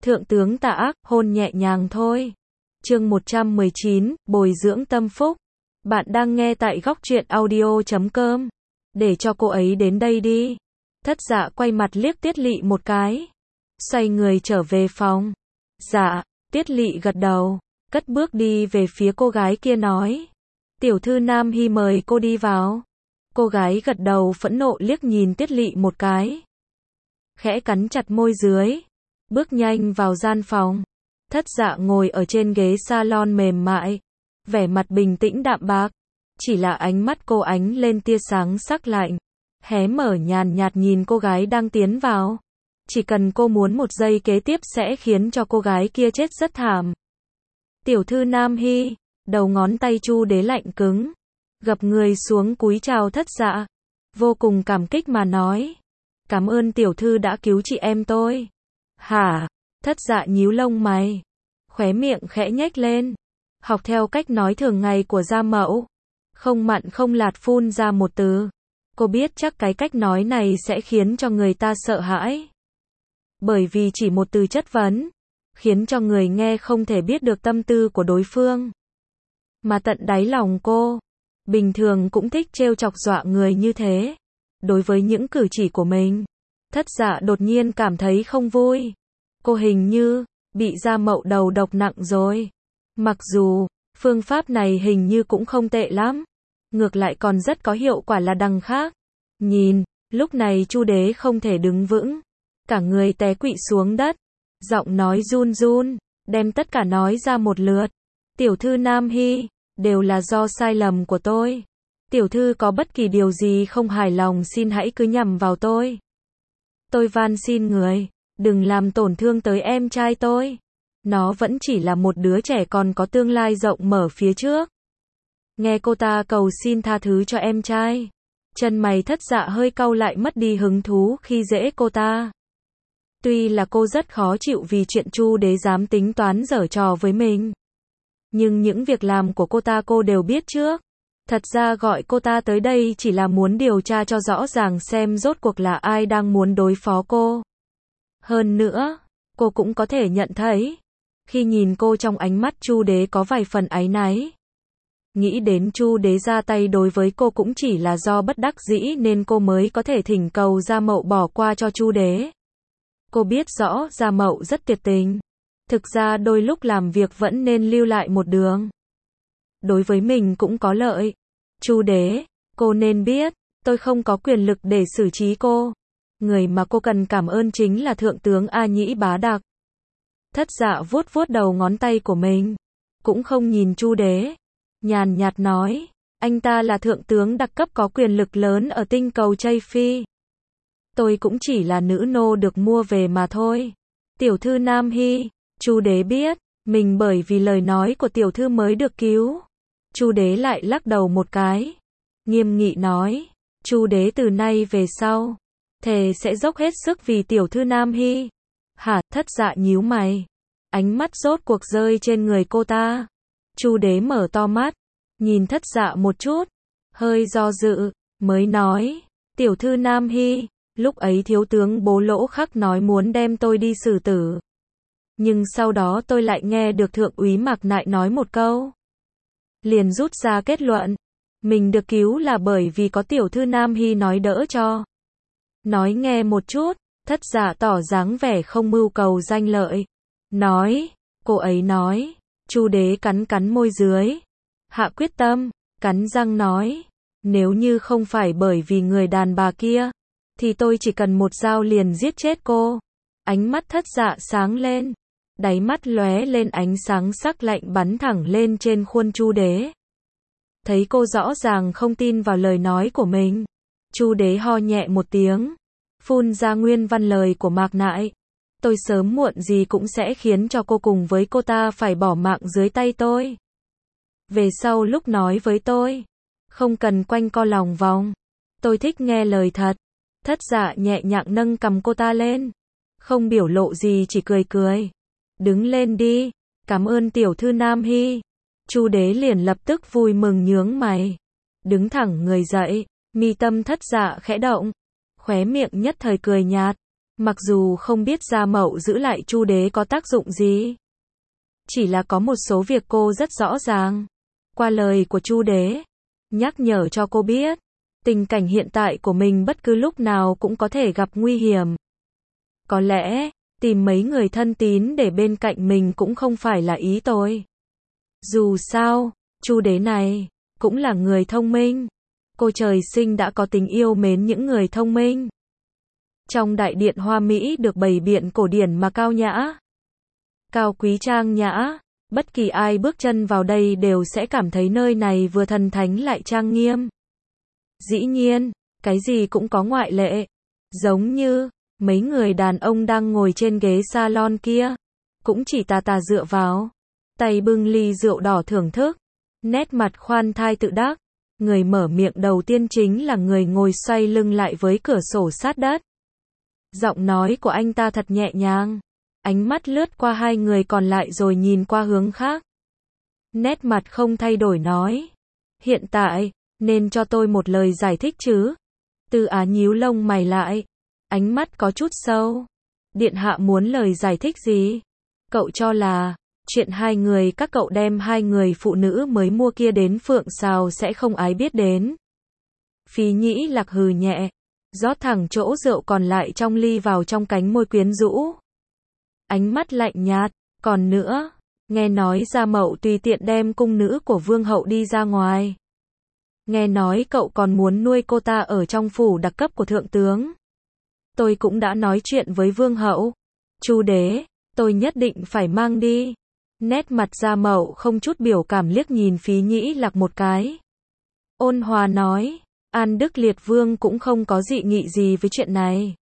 Thượng tướng tà ác, hôn nhẹ nhàng thôi. Chương 119, bồi dưỡng tâm phúc. Bạn đang nghe tại góc truyện audio.com. Để cho cô ấy đến đây đi. Thất Dạ quay mặt liếc Tiết Lị một cái. Xoay người trở về phòng. Dạ, Tiết Lị gật đầu, cất bước đi về phía cô gái kia nói. Tiểu thư Nam Hy mời cô đi vào. Cô gái gật đầu phẫn nộ liếc nhìn Tiết Lị một cái. Khẽ cắn chặt môi dưới. Bước nhanh vào gian phòng. Thất Dạ ngồi ở trên ghế salon mềm mại. Vẻ mặt bình tĩnh đạm bạc. Chỉ là ánh mắt cô ánh lên tia sáng sắc lạnh. Hé mở nhàn nhạt nhìn cô gái đang tiến vào. Chỉ cần cô muốn một giây kế tiếp sẽ khiến cho cô gái kia chết rất thảm. Tiểu thư Nam Hy, đầu ngón tay Chu Đế lạnh cứng. Gập người xuống cúi chào Thất Dạ. Vô cùng cảm kích mà nói. Cảm ơn tiểu thư đã cứu chị em tôi. Hả? Thất Dạ nhíu lông mày. Khóe miệng khẽ nhếch lên. Học theo cách nói thường ngày của gia mẫu. Không mặn không lạt phun ra một từ. Cô biết chắc cái cách nói này sẽ khiến cho người ta sợ hãi. Bởi vì chỉ một từ chất vấn, khiến cho người nghe không thể biết được tâm tư của đối phương. Mà tận đáy lòng cô, bình thường cũng thích trêu chọc dọa người như thế. Đối với những cử chỉ của mình, Thất Dạ đột nhiên cảm thấy không vui. Cô hình như bị gia mậu đầu độc nặng rồi. Mặc dù phương pháp này hình như cũng không tệ lắm, ngược lại còn rất có hiệu quả là đằng khác. Nhìn, lúc này Chu Đế không thể đứng vững, cả người té quỵ xuống đất, giọng nói run run, đem tất cả nói ra một lượt. Tiểu thư Nam Hy, đều là do sai lầm của tôi. Tiểu thư có bất kỳ điều gì không hài lòng xin hãy cứ nhằm vào tôi. Tôi van xin người, đừng làm tổn thương tới em trai tôi. Nó vẫn chỉ là một đứa trẻ còn có tương lai rộng mở phía trước. Nghe cô ta cầu xin tha thứ cho em trai. Chân mày Thất Dạ hơi cau lại, mất đi hứng thú khi dễ cô ta. Tuy là cô rất khó chịu vì chuyện Chu Đế dám tính toán giở trò với mình. Nhưng những việc làm của cô ta cô đều biết trước. Thật ra gọi cô ta tới đây chỉ là muốn điều tra cho rõ ràng xem rốt cuộc là ai đang muốn đối phó cô. Hơn nữa, cô cũng có thể nhận thấy, khi nhìn cô trong ánh mắt Chu Đế có vài phần áy náy. Nghĩ đến Chu Đế ra tay đối với cô cũng chỉ là do bất đắc dĩ nên cô mới có thể thỉnh cầu Gia Mậu bỏ qua cho Chu Đế. Cô biết rõ Gia Mậu rất tuyệt tình. Thực ra đôi lúc làm việc vẫn nên lưu lại một đường. Đối với mình cũng có lợi. Chu Đế, cô nên biết, tôi không có quyền lực để xử trí cô. Người mà cô cần cảm ơn chính là Thượng tướng A Nhĩ Bá Đặc. Thất Dạ vuốt vuốt đầu ngón tay của mình. Cũng không nhìn Chu Đế. Nhàn nhạt nói, anh ta là thượng tướng đặc cấp có quyền lực lớn ở tinh cầu Tây Phi. Tôi cũng chỉ là nữ nô được mua về mà thôi. Tiểu thư Nam Hy, Chu Đế biết, mình bởi vì lời nói của tiểu thư mới được cứu. Chu Đế lại lắc đầu một cái. Nghiêm nghị nói, Chu Đế từ nay về sau, thề sẽ dốc hết sức vì tiểu thư Nam Hy. Hả? Thất Dạ nhíu mày. Ánh mắt rốt cuộc rơi trên người cô ta. Chu Đế mở to mắt, nhìn Thất Dạ một chút, hơi do dự, mới nói, tiểu thư Nam Hy, lúc ấy thiếu tướng Bố Lỗ Khắc nói muốn đem tôi đi xử tử. Nhưng sau đó tôi lại nghe được thượng úy Mạc Nại nói một câu. Liền rút ra kết luận, mình được cứu là bởi vì có tiểu thư Nam Hy nói đỡ cho. Nói nghe một chút, Thất Dạ tỏ dáng vẻ không mưu cầu danh lợi. Nói, cô ấy nói. Chu Đế cắn cắn môi dưới. Hạ quyết tâm, cắn răng nói. Nếu như không phải bởi vì người đàn bà kia, thì tôi chỉ cần một dao liền giết chết cô. Ánh mắt Thất Dạ sáng lên. Đáy mắt lóe lên ánh sáng sắc lạnh bắn thẳng lên trên khuôn Chu Đế. Thấy cô rõ ràng không tin vào lời nói của mình. Chu Đế ho nhẹ một tiếng. Phun ra nguyên văn lời của Mạc Nại. Tôi sớm muộn gì cũng sẽ khiến cho cô cùng với cô ta phải bỏ mạng dưới tay tôi. Về sau lúc nói với tôi, không cần quanh co lòng vòng. Tôi thích nghe lời thật. Thất Dạ nhẹ nhàng nâng cầm cô ta lên. Không biểu lộ gì, chỉ cười cười. Đứng lên đi. Cảm ơn tiểu thư Nam Hy. Chu Đế liền lập tức vui mừng nhướng mày. Đứng thẳng người dậy. Mi tâm Thất Dạ khẽ động. Khóe miệng nhất thời cười nhạt. Mặc dù không biết Gia Mậu giữ lại Chu Đế có tác dụng gì. Chỉ là có một số việc cô rất rõ ràng. Qua lời của Chu Đế, nhắc nhở cho cô biết, tình cảnh hiện tại của mình bất cứ lúc nào cũng có thể gặp nguy hiểm. Có lẽ, tìm mấy người thân tín để bên cạnh mình cũng không phải là ý tôi. Dù sao, Chu Đế này, cũng là người thông minh. Cô trời sinh đã có tình yêu mến những người thông minh. Trong đại điện hoa mỹ được bày biện cổ điển mà cao nhã. Cao quý trang nhã, bất kỳ ai bước chân vào đây đều sẽ cảm thấy nơi này vừa thần thánh lại trang nghiêm. Dĩ nhiên, cái gì cũng có ngoại lệ. Giống như, mấy người đàn ông đang ngồi trên ghế salon kia, cũng chỉ tà tà dựa vào, tay bưng ly rượu đỏ thưởng thức, nét mặt khoan thai tự đắc. Người mở miệng đầu tiên chính là người ngồi xoay lưng lại với cửa sổ sát đất. Giọng nói của anh ta thật nhẹ nhàng. Ánh mắt lướt qua hai người còn lại rồi nhìn qua hướng khác. Nét mặt không thay đổi nói. Hiện tại, nên cho tôi một lời giải thích chứ. Tư Á nhíu lông mày lại. Ánh mắt có chút sâu. Điện hạ muốn lời giải thích gì? Cậu cho là, chuyện hai người các cậu đem hai người phụ nữ mới mua kia đến Phượng Sào sẽ không ai biết đến. Phí Nhĩ Lạc hừ nhẹ. Rót thẳng chỗ rượu còn lại trong ly vào trong cánh môi quyến rũ. Ánh mắt lạnh nhạt, còn nữa, nghe nói Gia Mậu tùy tiện đem cung nữ của vương hậu đi ra ngoài. Nghe nói cậu còn muốn nuôi cô ta ở trong phủ đặc cấp của thượng tướng. Tôi cũng đã nói chuyện với vương hậu. Chu Đế, tôi nhất định phải mang đi. Nét mặt Gia Mậu không chút biểu cảm liếc nhìn Phí Nhĩ Lạc một cái. Ôn hòa nói, An Đức Liệt Vương cũng không có dị nghị gì với chuyện này.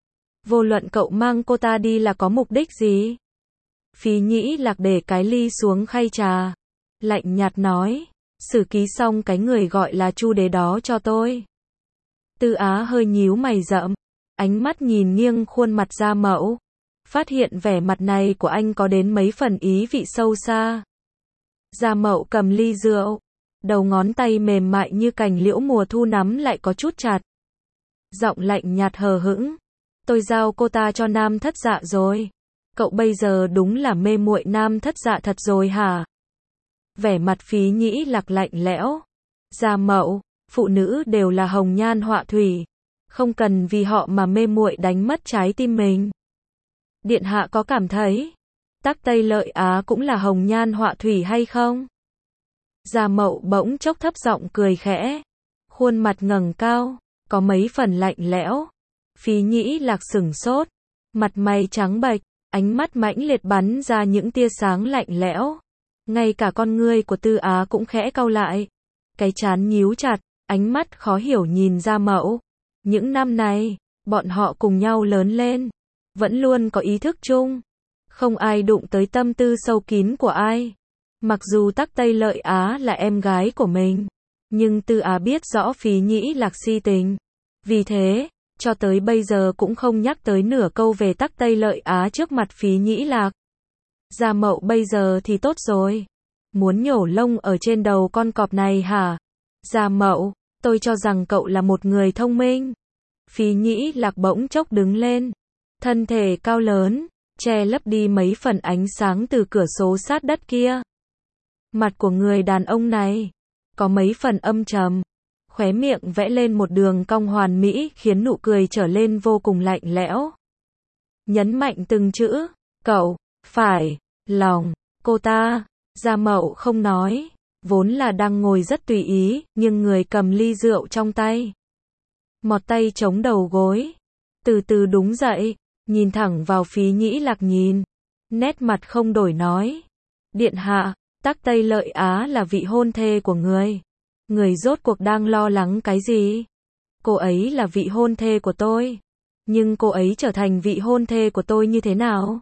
Vô luận cậu mang cô ta đi là có mục đích gì? Phí Nhĩ Lạc để cái ly xuống khay trà. Lạnh nhạt nói, xử ký xong cái người gọi là Chu Đế đó cho tôi. Tư Á hơi nhíu mày rậm. Ánh mắt nhìn nghiêng khuôn mặt Gia Mậu. Phát hiện vẻ mặt này của anh có đến mấy phần ý vị sâu xa. Gia Mậu cầm ly rượu. Đầu ngón tay mềm mại như cành liễu mùa thu nắm lại có chút chặt. Giọng lạnh nhạt hờ hững. Tôi giao cô ta cho Nam Thất Dạ rồi. Cậu bây giờ đúng là mê muội Nam Thất Dạ thật rồi hả? Vẻ mặt Phí Nhĩ Lạc lạnh lẽo. Gia Mậu, phụ nữ đều là hồng nhan họa thủy. Không cần vì họ mà mê muội đánh mất trái tim mình. Điện hạ có cảm thấy Tắc Tây Lợi Á cũng là hồng nhan họa thủy hay không? Gia Mậu bỗng chốc thấp giọng cười khẽ. Khuôn mặt ngẩng cao, có mấy phần lạnh lẽo. Phí Nhĩ Lạc sửng sốt. Mặt mày trắng bệch, ánh mắt mãnh liệt bắn ra những tia sáng lạnh lẽo. Ngay cả con ngươi của Tư Á cũng khẽ cau lại. Cái trán nhíu chặt, ánh mắt khó hiểu nhìn Gia Mậu. Những năm này, bọn họ cùng nhau lớn lên. Vẫn luôn có ý thức chung. Không ai đụng tới tâm tư sâu kín của ai. Mặc dù Tắc Tây Lợi Á là em gái của mình, nhưng Tư Á biết rõ Phí Nhĩ Lạc si tình. Vì thế, cho tới bây giờ cũng không nhắc tới nửa câu về Tắc Tây Lợi Á trước mặt Phí Nhĩ Lạc. Gia Mậu bây giờ thì tốt rồi. Muốn nhổ lông ở trên đầu con cọp này hả? Gia Mậu, tôi cho rằng cậu là một người thông minh. Phí Nhĩ Lạc bỗng chốc đứng lên. Thân thể cao lớn, che lấp đi mấy phần ánh sáng từ cửa sổ sát đất kia. Mặt của người đàn ông này có mấy phần âm trầm, khóe miệng vẽ lên một đường cong hoàn mỹ khiến nụ cười trở lên vô cùng lạnh lẽo. Nhấn mạnh từng chữ, cậu phải lòng cô ta. Gia Mậu không nói, vốn là đang ngồi rất tùy ý, nhưng người cầm ly rượu trong tay, một tay chống đầu gối, từ từ đứng dậy, nhìn thẳng vào Phí Nhĩ Lạc nhìn, nét mặt không đổi nói, điện hạ, Tắc Tây Lợi Á là vị hôn thê của người. Người rốt cuộc đang lo lắng cái gì? Cô ấy là vị hôn thê của tôi. Nhưng cô ấy trở thành vị hôn thê của tôi như thế nào?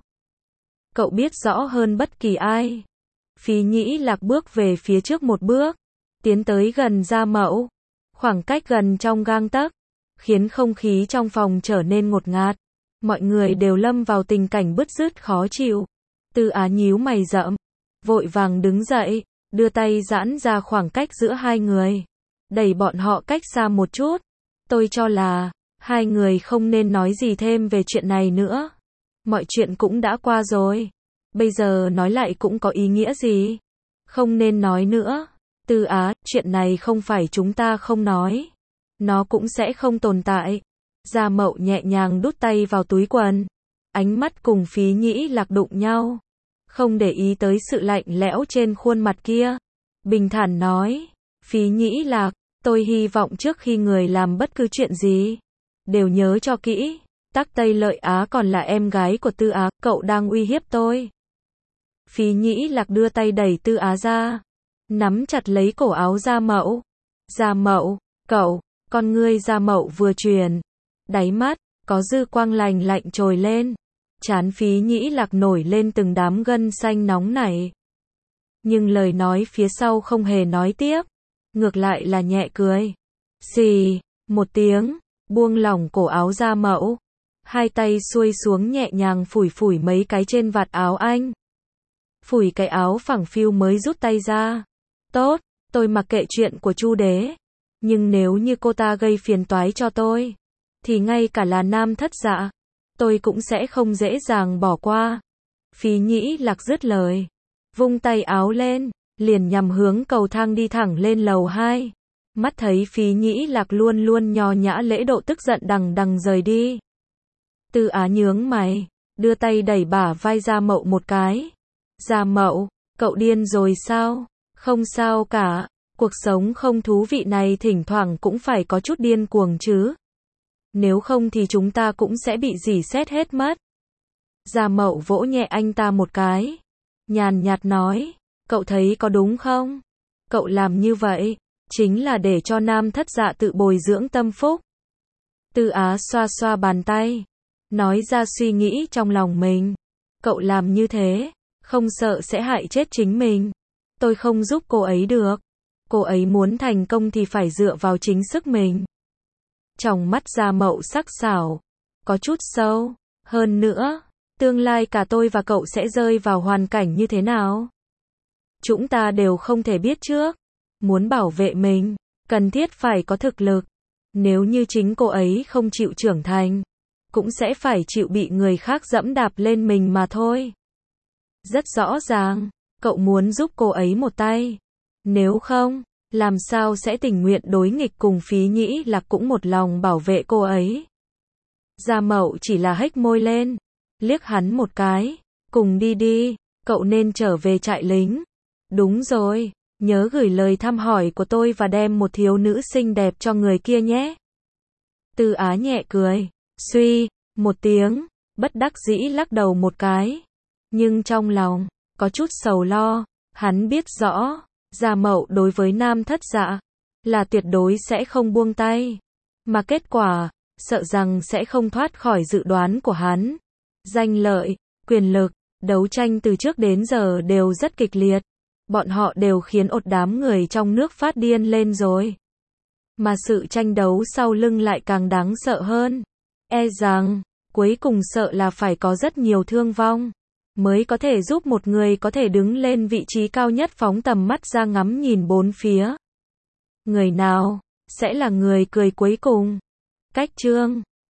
Cậu biết rõ hơn bất kỳ ai. Phí Nhĩ Lạc bước về phía trước một bước, tiến tới gần Gia Mậu. Khoảng cách gần trong gang tấc, khiến không khí trong phòng trở nên ngột ngạt. Mọi người đều lâm vào tình cảnh bứt rứt khó chịu. Tư Á nhíu mày rậm, vội vàng đứng dậy, đưa tay giãn ra khoảng cách giữa hai người, đẩy bọn họ cách xa một chút. Tôi cho là, Hai người không nên nói gì thêm về chuyện này nữa. Mọi chuyện cũng đã qua rồi. Bây giờ nói lại cũng có ý nghĩa gì? Không nên nói nữa. Tư Á, chuyện này không phải chúng ta không nói. Nó cũng sẽ không tồn tại. Gia Mậu nhẹ nhàng đút tay vào túi quần. Ánh mắt cùng Phí Nhĩ Lạc đụng nhau. Không để ý tới sự lạnh lẽo trên khuôn mặt kia. Bình thản nói. Phí Nhĩ Lạc, tôi hy vọng trước khi người làm bất cứ chuyện gì, đều nhớ cho kỹ. Tắc Tây Lợi Á còn là em gái của Tư Á, cậu đang uy hiếp tôi. Phí Nhĩ Lạc đưa tay đẩy Tư Á ra. Nắm chặt lấy cổ áo Gia Mậu. Gia Mậu, cậu, con ngươi Gia Mậu vừa chuyển. Đáy mắt, có dư quang lành lạnh trồi lên. Trán Phí Nhĩ Lạc nổi lên từng đám gân xanh nóng nảy. Nhưng lời nói phía sau không hề nói tiếp. Ngược lại là nhẹ cười. Xì, một tiếng, buông lỏng cổ áo Gia Mậu. Hai tay xuôi xuống nhẹ nhàng phủi phủi mấy cái trên vạt áo anh. Phủi cái áo phẳng phiu mới rút tay ra. Tốt, tôi mặc kệ chuyện của Chu Đế. Nhưng nếu như cô ta gây phiền toái cho tôi, thì ngay cả là Nam Thất Dạ, tôi cũng sẽ không dễ dàng bỏ qua. Phí Nhĩ Lạc dứt lời. Vung tay áo lên, liền nhằm hướng cầu thang đi thẳng lên lầu 2. Mắt thấy Phí Nhĩ Lạc luôn luôn nho nhã lễ độ tức giận đằng đằng rời đi. Tư Á nhướng mày, đưa tay đẩy bả vai Gia Mậu một cái. Gia Mậu, cậu điên rồi sao? Không sao cả, cuộc sống không thú vị này thỉnh thoảng cũng phải có chút điên cuồng chứ. Nếu không thì chúng ta cũng sẽ bị rỉ sét hết mất. Gia Mậu vỗ nhẹ anh ta một cái. Nhàn nhạt nói, cậu thấy có đúng không? Cậu làm như vậy, chính là để cho Nam Thất Dạ tự bồi dưỡng tâm phúc. Tư Á xoa xoa bàn tay, nói ra suy nghĩ trong lòng mình. Cậu làm như thế, không sợ sẽ hại chết chính mình. Tôi không giúp cô ấy được. Cô ấy muốn thành công thì phải dựa vào chính sức mình. Trong mắt Gia Mậu sắc sảo, có chút sâu. Hơn nữa, tương lai cả tôi và cậu sẽ rơi vào hoàn cảnh như thế nào? Chúng ta đều không thể biết trước. Muốn bảo vệ mình, cần thiết phải có thực lực. Nếu như chính cô ấy không chịu trưởng thành, cũng sẽ phải chịu bị người khác dẫm đạp lên mình mà thôi. Rất rõ ràng, cậu muốn giúp cô ấy một tay. Nếu không, làm sao sẽ tình nguyện đối nghịch cùng Phí Nhĩ Lạc cũng một lòng bảo vệ cô ấy. Gia Mậu chỉ là hếch môi lên, liếc hắn một cái. Cùng đi đi, cậu nên trở về trại lính. Đúng rồi, nhớ gửi lời thăm hỏi của tôi và đem một thiếu nữ xinh đẹp cho người kia nhé. Tư Á nhẹ cười, suy, một tiếng, bất đắc dĩ lắc đầu một cái. Nhưng trong lòng, có chút sầu lo, hắn biết rõ, Gia Mậu đối với Nam Thất Dạ, là tuyệt đối sẽ không buông tay. Mà kết quả, sợ rằng sẽ không thoát khỏi dự đoán của hắn. Danh lợi, quyền lực, đấu tranh từ trước đến giờ đều rất kịch liệt. Bọn họ đều khiến ột đám người trong nước phát điên lên rồi. Mà sự tranh đấu sau lưng lại càng đáng sợ hơn. E rằng, cuối cùng sợ là phải có rất nhiều thương vong, mới có thể giúp một người có thể đứng lên vị trí cao nhất phóng tầm mắt ra ngắm nhìn bốn phía. Người nào sẽ là người cười cuối cùng? Cách chương